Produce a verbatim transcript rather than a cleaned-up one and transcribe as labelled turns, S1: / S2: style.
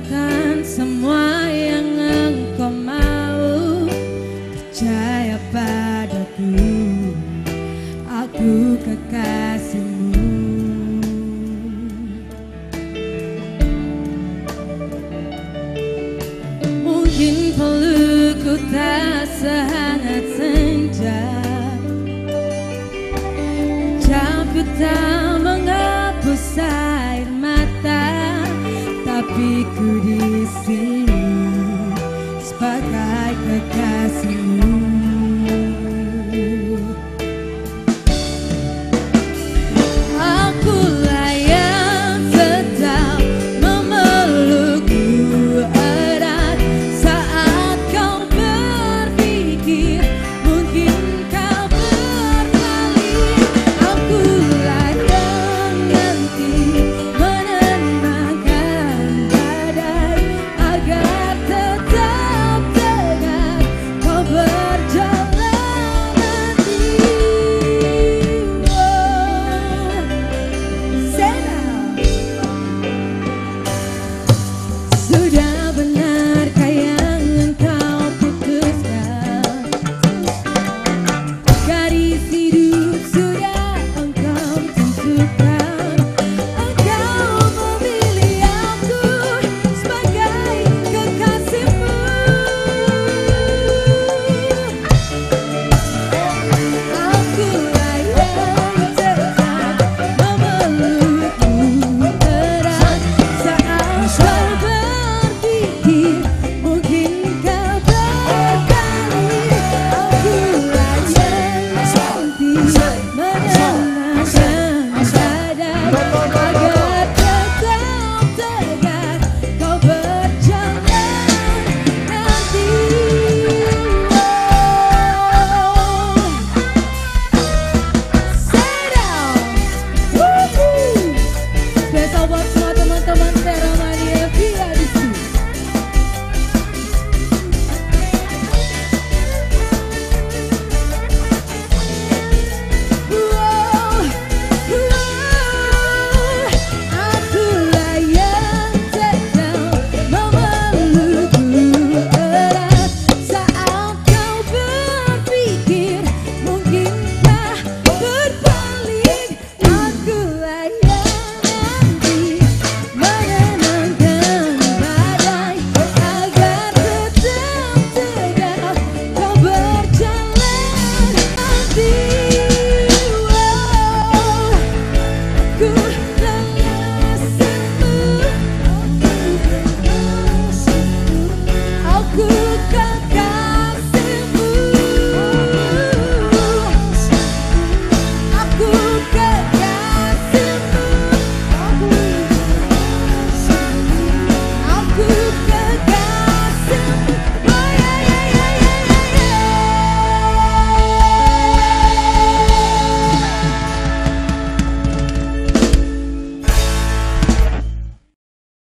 S1: lakukan semua yang engkau mau. Percaya padaku, aku kekasihmu. Mungkin pelukku tak sehangat senja, ucapku tak menghapus air mata, tapi ku di sini sebagai kekasihmu. Akulah yang tetap memelukmu erat saat kau berpikir mungkin kau berpaling. Akulah yang nanti menenangkan badai agar tetap tegak kau berjalan nanti. Oh, Zena. Sudah